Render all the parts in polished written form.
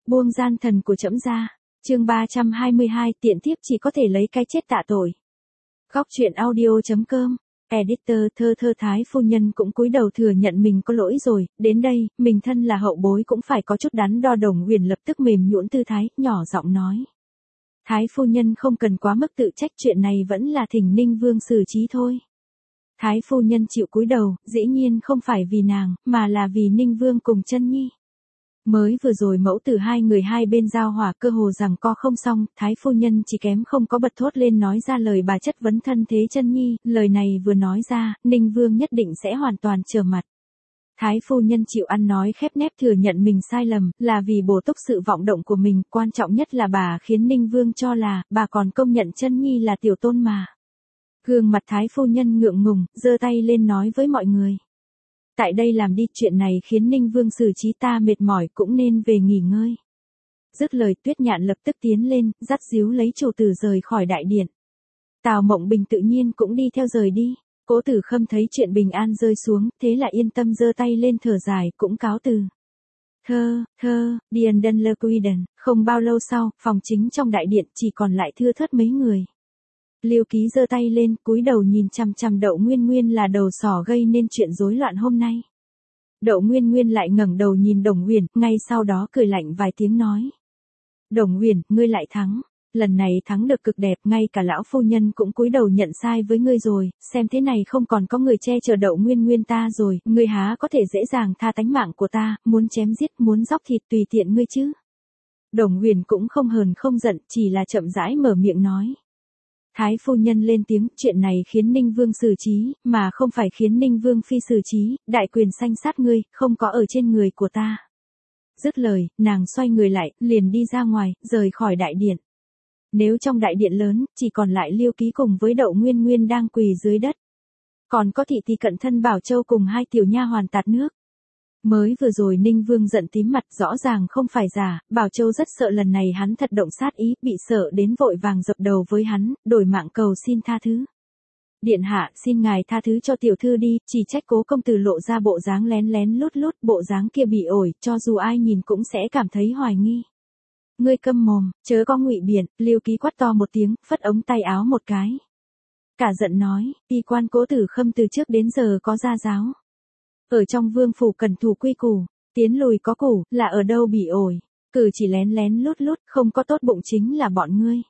Buông gian thần của trẫm ra. Chương 322, tiện thiếp chỉ có thể lấy cái chết tạ tội. Góc truyện audio.com. Editor Thơ Thơ Thái phu nhân cũng cúi đầu thừa nhận mình có lỗi rồi, đến đây, mình thân là hậu bối cũng phải có chút đắn đo. Đồng Huyền lập tức mềm nhũn tư thái, nhỏ giọng nói. Thái phu nhân không cần quá mức tự trách, chuyện này vẫn là thỉnh Ninh Vương xử trí thôi. Thái phu nhân chịu cúi đầu, dĩ nhiên không phải vì nàng, mà là vì Ninh Vương cùng Chân Nhi. Mới vừa rồi mẫu tử hai người hai bên giao hỏa cơ hồ rằng co không xong, Thái phu nhân chỉ kém không có bật thốt lên nói ra lời bà chất vấn thân thế Chân Nhi, lời này vừa nói ra, Ninh Vương nhất định sẽ hoàn toàn trở mặt. Thái phu nhân chịu ăn nói khép nép thừa nhận mình sai lầm, là vì bổ túc sự vọng động của mình, quan trọng nhất là bà khiến Ninh Vương cho là, bà còn công nhận Chân Nhi là tiểu tôn mà. Gương mặt Thái phu nhân ngượng ngùng, giơ tay lên nói với mọi người. Tại đây làm đi, chuyện này khiến Ninh Vương xử trí, ta mệt mỏi cũng nên về nghỉ ngơi. Dứt lời Tuyết Nhạn lập tức tiến lên, dắt díu lấy chủ tử rời khỏi đại điện. Tào Mộng Bình tự nhiên cũng đi theo rời đi. Cố Tử Khâm thấy chuyện bình an rơi xuống, thế là yên tâm giơ tay lên thở dài, cũng cáo từ. Điền Đân Lơ Quiden, không bao lâu sau, phòng chính trong đại điện chỉ còn lại thưa thớt mấy người. Liêu Ký giơ tay lên, cúi đầu nhìn chằm chằm Đậu Nguyên Nguyên là đầu sỏ gây nên chuyện rối loạn hôm nay. Đậu Nguyên Nguyên lại ngẩng đầu nhìn Đồng Huyền, ngay sau đó cười lạnh vài tiếng nói. Đồng Huyền, ngươi lại thắng. Lần này thắng được cực đẹp, ngay cả lão phu nhân cũng cúi đầu nhận sai với ngươi rồi, xem thế này không còn có người che chở Đậu Nguyên Nguyên ta rồi, ngươi há có thể dễ dàng tha tánh mạng của ta, muốn chém giết, muốn dóc thịt tùy tiện ngươi chứ. Đồng Huyền cũng không hờn không giận, chỉ là chậm rãi mở miệng nói. Thái phu nhân lên tiếng, chuyện này khiến Ninh Vương xử trí, mà không phải khiến Ninh Vương phi xử trí, đại quyền sanh sát ngươi, không có ở trên người của ta. Dứt lời, nàng xoay người lại, liền đi ra ngoài, rời khỏi đại điện. Nếu trong đại điện lớn, chỉ còn lại Liêu Ký cùng với Đậu Nguyên Nguyên đang quỳ dưới đất. Còn có thị thị cận thân Bảo Châu cùng hai tiểu nha hoàn tạt nước. Mới vừa rồi Ninh Vương giận tím mặt, rõ ràng không phải giả, Bảo Châu rất sợ lần này hắn thật động sát ý, bị sợ đến vội vàng dập đầu với hắn, đổi mạng cầu xin tha thứ. Điện hạ, xin ngài tha thứ cho tiểu thư đi, chỉ trách Cố công tử lộ ra bộ dáng lén lén lút lút, bộ dáng kia bị ổi, cho dù ai nhìn cũng sẽ cảm thấy hoài nghi. Ngươi câm mồm, chớ có ngụy biện, Liêu Ký quát to một tiếng, phất ống tay áo một cái. Cả giận nói, y quan Cố Tử Khâm từ trước đến giờ có gia giáo. Ở trong vương phủ cần thủ quy củ, tiến lùi có củ, là ở đâu bị ổi, cử chỉ lén lén lút lút, không có tốt bụng chính là bọn ngươi.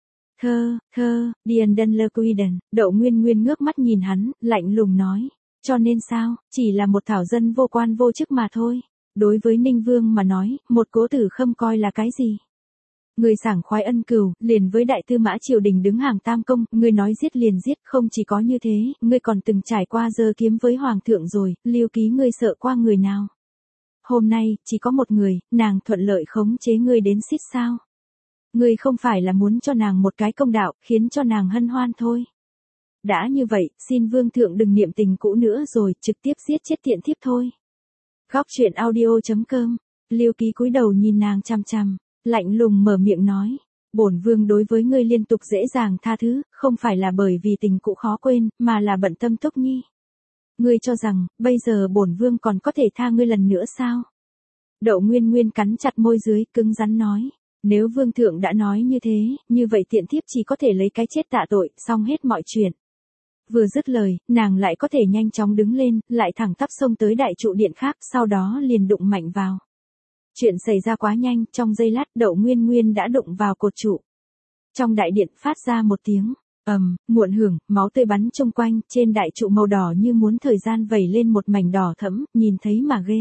Điền Đân Lơ Quiden, Đậu Nguyên Nguyên ngước mắt nhìn hắn, lạnh lùng nói, cho nên sao, chỉ là một thảo dân vô quan vô chức mà thôi. Đối với Ninh Vương mà nói, một Cố Tử Khâm coi là cái gì? Người sảng khoái ân cừu, liền với đại tư mã triều đình đứng hàng tam công, người nói giết liền giết, không chỉ có như thế, ngươi còn từng trải qua giơ kiếm với hoàng thượng rồi, Liêu Ký ngươi sợ qua người nào? Hôm nay, chỉ có một người, nàng thuận lợi khống chế ngươi đến xít sao? Ngươi không phải là muốn cho nàng một cái công đạo, khiến cho nàng hân hoan thôi. Đã như vậy, xin vương thượng đừng niệm tình cũ nữa rồi, trực tiếp giết chết tiện thiếp thôi. Góc truyện audio.com. Liêu Ký cúi đầu nhìn nàng chằm chằm, lạnh lùng mở miệng nói, bổn vương đối với ngươi liên tục dễ dàng tha thứ, không phải là bởi vì tình cũ khó quên, mà là bận tâm Túc Nhi. Ngươi cho rằng, bây giờ bổn vương còn có thể tha ngươi lần nữa sao? Đậu Nguyên Nguyên cắn chặt môi dưới, cứng rắn nói, nếu vương thượng đã nói như thế, như vậy tiện thiếp chỉ có thể lấy cái chết tạ tội, xong hết mọi chuyện. Vừa dứt lời, nàng lại có thể nhanh chóng đứng lên, lại thẳng tắp xông tới đại trụ điện khác, sau đó liền đụng mạnh vào. Chuyện xảy ra quá nhanh, trong giây lát Đậu Nguyên Nguyên đã đụng vào cột trụ. Trong đại điện phát ra một tiếng, muộn hưởng, máu tươi bắn chung quanh, trên đại trụ màu đỏ như muốn thời gian vẩy lên một mảnh đỏ thẫm, nhìn thấy mà ghê.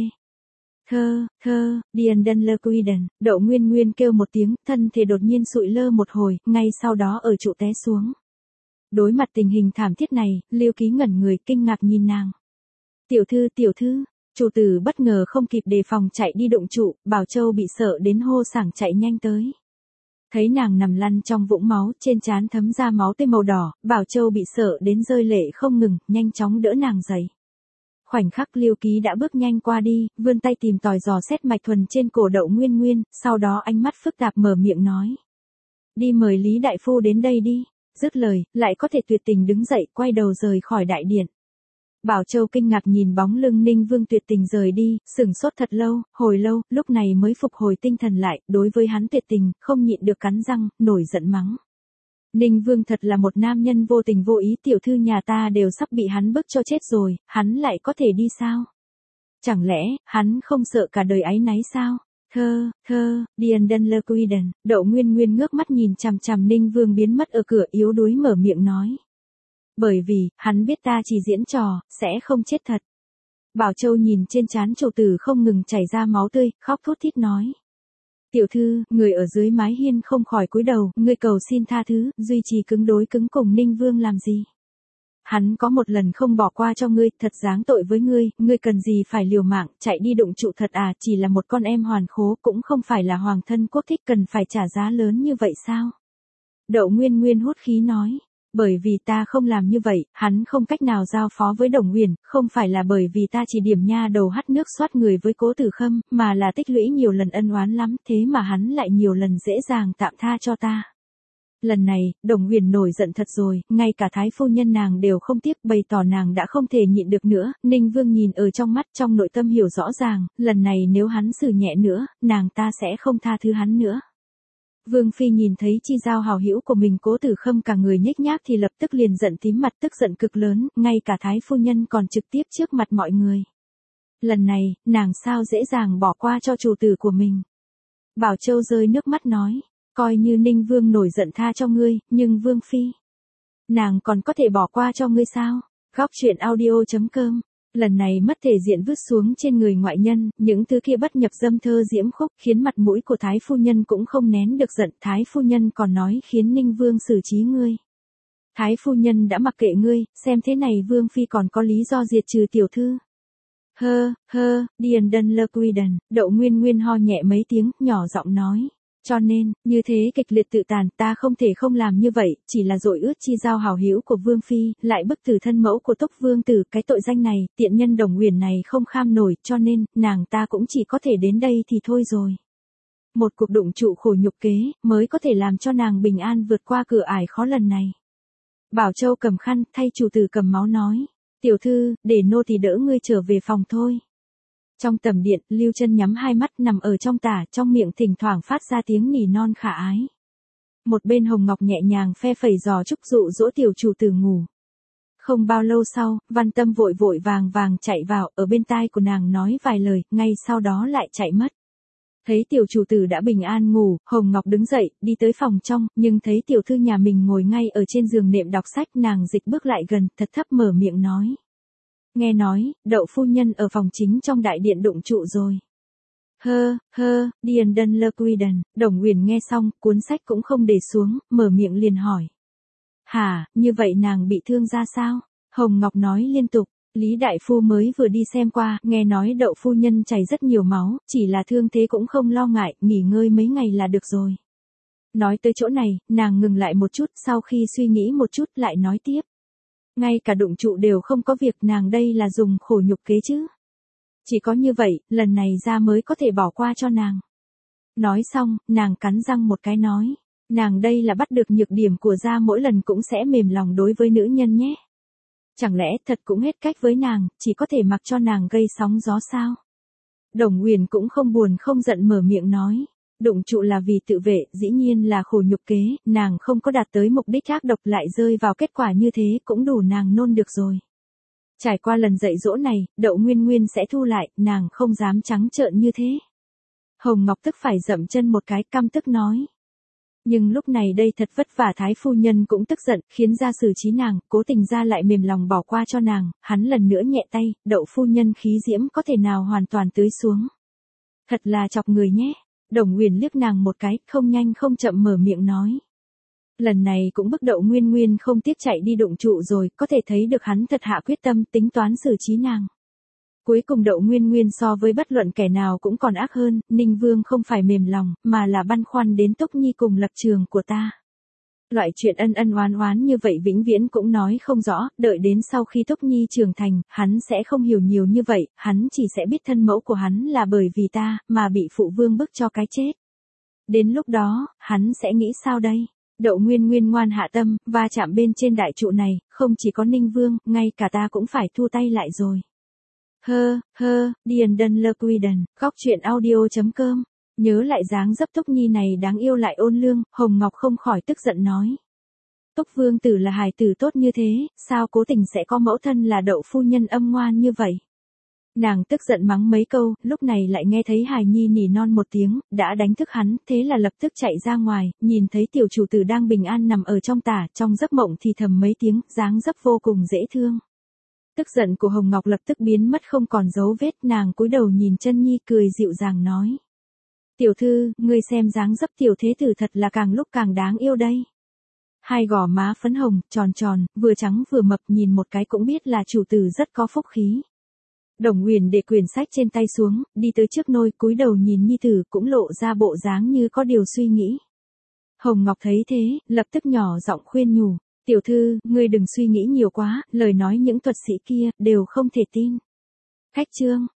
Điền Đân Lơ Quiden, Đậu Nguyên Nguyên kêu một tiếng, thân thể đột nhiên sụi lơ một hồi, ngay sau đó ở trụ té xuống. Đối mặt tình hình thảm thiết này, Liêu Ký ngẩn người kinh ngạc nhìn nàng. Tiểu thư, chủ tử bất ngờ không kịp đề phòng chạy đi đụng trụ, Bảo Châu bị sợ đến hô sảng chạy nhanh tới. Thấy nàng nằm lăn trong vũng máu, trên trán thấm ra máu tươi màu đỏ, Bảo Châu bị sợ đến rơi lệ không ngừng, nhanh chóng đỡ nàng dậy. Khoảnh khắc Liêu Ký đã bước nhanh qua đi, vươn tay tìm tòi dò xét mạch thuần trên cổ Đậu Nguyên Nguyên, sau đó ánh mắt phức tạp mở miệng nói. Đi mời Lý đại phu đến đây đi. Dứt lời, lại có thể tuyệt tình đứng dậy, quay đầu rời khỏi đại điện. Bảo Châu kinh ngạc nhìn bóng lưng Ninh Vương tuyệt tình rời đi, sửng sốt thật lâu, hồi lâu, lúc này mới phục hồi tinh thần lại, đối với hắn tuyệt tình, không nhịn được cắn răng, nổi giận mắng. Ninh Vương thật là một nam nhân vô tình vô ý, tiểu thư nhà ta đều sắp bị hắn bức cho chết rồi, hắn lại có thể đi sao? Chẳng lẽ, hắn không sợ cả đời áy náy sao? Điền Đân Lơ Quiden, Đậu Nguyên Nguyên ngước mắt nhìn chằm chằm Ninh Vương biến mất ở cửa, yếu đuối mở miệng nói. Bởi vì, hắn biết ta chỉ diễn trò, sẽ không chết thật. Bảo Châu nhìn trên trán chủ tử không ngừng chảy ra máu tươi, khóc thút thít nói. Tiểu thư, người ở dưới mái hiên không khỏi cúi đầu, ngươi cầu xin tha thứ, duy trì cứng đối cứng cùng Ninh Vương làm gì? Hắn có một lần không bỏ qua cho ngươi, thật giáng tội với ngươi cần gì phải liều mạng, chạy đi đụng trụ thật à, chỉ là một con em hoàn khố, cũng không phải là hoàng thân quốc thích cần phải trả giá lớn như vậy sao? Đậu Nguyên Nguyên hút khí nói. Bởi vì ta không làm như vậy, hắn không cách nào giao phó với Đồng Huyền, không phải là bởi vì ta chỉ điểm nha đầu hắt nước xoát người với Cố Tử Khâm, mà là tích lũy nhiều lần ân oán lắm, thế mà hắn lại nhiều lần dễ dàng tạm tha cho ta. Lần này, Đồng Huyền nổi giận thật rồi, ngay cả thái phu nhân nàng đều không tiếc, bày tỏ nàng đã không thể nhịn được nữa. Ninh Vương nhìn ở trong mắt, trong nội tâm hiểu rõ ràng, lần này nếu hắn xử nhẹ nữa, nàng ta sẽ không tha thứ hắn nữa. Vương Phi nhìn thấy chi giao hảo hữu của mình Cố Tử Khâm cả người nhếch nhác thì lập tức liền giận tím mặt, tức giận cực lớn, ngay cả thái phu nhân còn trực tiếp trước mặt mọi người. Lần này, nàng sao dễ dàng bỏ qua cho chủ tử của mình. Bảo Châu rơi nước mắt nói, coi như Ninh Vương nổi giận tha cho ngươi, nhưng Vương Phi, nàng còn có thể bỏ qua cho ngươi sao? Góc truyện audio.com. Lần này mất thể diện vứt xuống trên người ngoại nhân, những thứ kia bất nhập dâm thơ diễm khúc, khiến mặt mũi của thái phu nhân cũng không nén được giận, thái phu nhân còn nói khiến Ninh Vương xử trí ngươi. Thái phu nhân đã mặc kệ ngươi, xem thế này Vương Phi còn có lý do diệt trừ tiểu thư. Điền Đân Lơ Quiden, Đậu Nguyên Nguyên ho nhẹ mấy tiếng, nhỏ giọng nói. Cho nên, như thế kịch liệt tự tàn, ta không thể không làm như vậy, chỉ là dội ướt chi giao hảo hữu của Vương Phi, lại bức tử thân mẫu của Túc Vương Tử, cái tội danh này, tiện nhân Đồng Huyền này không kham nổi, cho nên, nàng ta cũng chỉ có thể đến đây thì thôi rồi. Một cuộc đụng trụ khổ nhục kế, mới có thể làm cho nàng bình an vượt qua cửa ải khó lần này. Bảo Châu cầm khăn, thay chủ tử cầm máu nói, tiểu thư, để nô thì đỡ ngươi trở về phòng thôi. Trong tầm điện, Lưu Chân nhắm hai mắt nằm ở trong tả, trong miệng thỉnh thoảng phát ra tiếng nỉ non khả ái. Một bên Hồng Ngọc nhẹ nhàng phe phẩy giò trúc dụ dỗ tiểu chủ tử ngủ. Không bao lâu sau, Văn Tâm vội vội vàng vàng chạy vào, ở bên tai của nàng nói vài lời, ngay sau đó lại chạy mất. Thấy tiểu chủ tử đã bình an ngủ, Hồng Ngọc đứng dậy, đi tới phòng trong, nhưng thấy tiểu thư nhà mình ngồi ngay ở trên giường nệm đọc sách, nàng dịch bước lại gần, thật thấp mở miệng nói. Nghe nói, Đậu phu nhân ở phòng chính trong đại điện đụng trụ rồi. Điền Đân Lơ Quiden, Đồng Huyền nghe xong, cuốn sách cũng không để xuống, mở miệng liền hỏi. Hả, như vậy nàng bị thương ra sao? Hồng Ngọc nói liên tục, Lý Đại Phu mới vừa đi xem qua, nghe nói Đậu phu nhân chảy rất nhiều máu, chỉ là thương thế cũng không lo ngại, nghỉ ngơi mấy ngày là được rồi. Nói tới chỗ này, nàng ngừng lại một chút, sau khi suy nghĩ một chút lại nói tiếp. Ngay cả đụng trụ đều không có việc, nàng đây là dùng khổ nhục kế chứ. Chỉ có như vậy, lần này ra mới có thể bỏ qua cho nàng. Nói xong, nàng cắn răng một cái nói. Nàng đây là bắt được nhược điểm của gia mỗi lần cũng sẽ mềm lòng đối với nữ nhân nhé. Chẳng lẽ thật cũng hết cách với nàng, chỉ có thể mặc cho nàng gây sóng gió sao? Đồng Huyền cũng không buồn không giận mở miệng nói. Đụng trụ là vì tự vệ, dĩ nhiên là khổ nhục kế, nàng không có đạt tới mục đích ác độc lại rơi vào kết quả như thế cũng đủ nàng nôn được rồi. Trải qua lần dạy dỗ này, Đậu Nguyên Nguyên sẽ thu lại, nàng không dám trắng trợn như thế. Hồng Ngọc tức phải dậm chân một cái, căm tức nói. Nhưng lúc này đây thật vất vả thái phu nhân cũng tức giận, khiến ra xử trí nàng, cố tình ra lại mềm lòng bỏ qua cho nàng, hắn lần nữa nhẹ tay, Đậu phu nhân khí diễm có thể nào hoàn toàn tưới xuống. Thật là chọc người nhé. Đồng Huyền liếc nàng một cái, không nhanh không chậm mở miệng nói. Lần này cũng bức Đậu Nguyên Nguyên không tiếc chạy đi đụng trụ rồi, có thể thấy được hắn thật hạ quyết tâm tính toán xử trí nàng. Cuối cùng Đậu Nguyên Nguyên so với bất luận kẻ nào cũng còn ác hơn, Ninh Vương không phải mềm lòng, mà là băn khoăn đến Túc Nhi cùng lập trường của ta. Loại chuyện ân ân oán oán như vậy vĩnh viễn cũng nói không rõ, đợi đến sau khi Túc Nhi trưởng thành, hắn sẽ không hiểu nhiều như vậy, hắn chỉ sẽ biết thân mẫu của hắn là bởi vì ta, mà bị phụ vương bức cho cái chết. Đến lúc đó, hắn sẽ nghĩ sao đây? Đậu Nguyên Nguyên ngoan hạ tâm, va chạm bên trên đại trụ này, không chỉ có Ninh Vương, ngay cả ta cũng phải thu tay lại rồi. Điền Đân Lơ Quy Đần, góc truyện audio.com. Nhớ lại dáng dấp Túc Nhi này đáng yêu lại ôn lương, Hồng Ngọc không khỏi tức giận nói. Túc Vương tử là hài tử tốt như thế, sao cố tình sẽ có mẫu thân là Đậu phu nhân âm ngoan như vậy? Nàng tức giận mắng mấy câu, lúc này lại nghe thấy hài nhi nỉ non một tiếng, đã đánh thức hắn, thế là lập tức chạy ra ngoài, nhìn thấy tiểu chủ tử đang bình an nằm ở trong tả, trong giấc mộng thì thầm mấy tiếng, dáng dấp vô cùng dễ thương. Tức giận của Hồng Ngọc lập tức biến mất không còn dấu vết, nàng cúi đầu nhìn chân nhi cười dịu dàng nói. Tiểu thư, ngươi xem dáng dấp tiểu thế tử thật là càng lúc càng đáng yêu đây. Hai gò má phấn hồng, tròn tròn, vừa trắng vừa mập, nhìn một cái cũng biết là chủ tử rất có phúc khí. Đồng Uyển để quyển sách trên tay xuống, đi tới trước nôi, cúi đầu nhìn nhi tử, cũng lộ ra bộ dáng như có điều suy nghĩ. Hồng Ngọc thấy thế, lập tức nhỏ giọng khuyên nhủ, tiểu thư, ngươi đừng suy nghĩ nhiều quá, lời nói những thuật sĩ kia, đều không thể tin. Khách chương.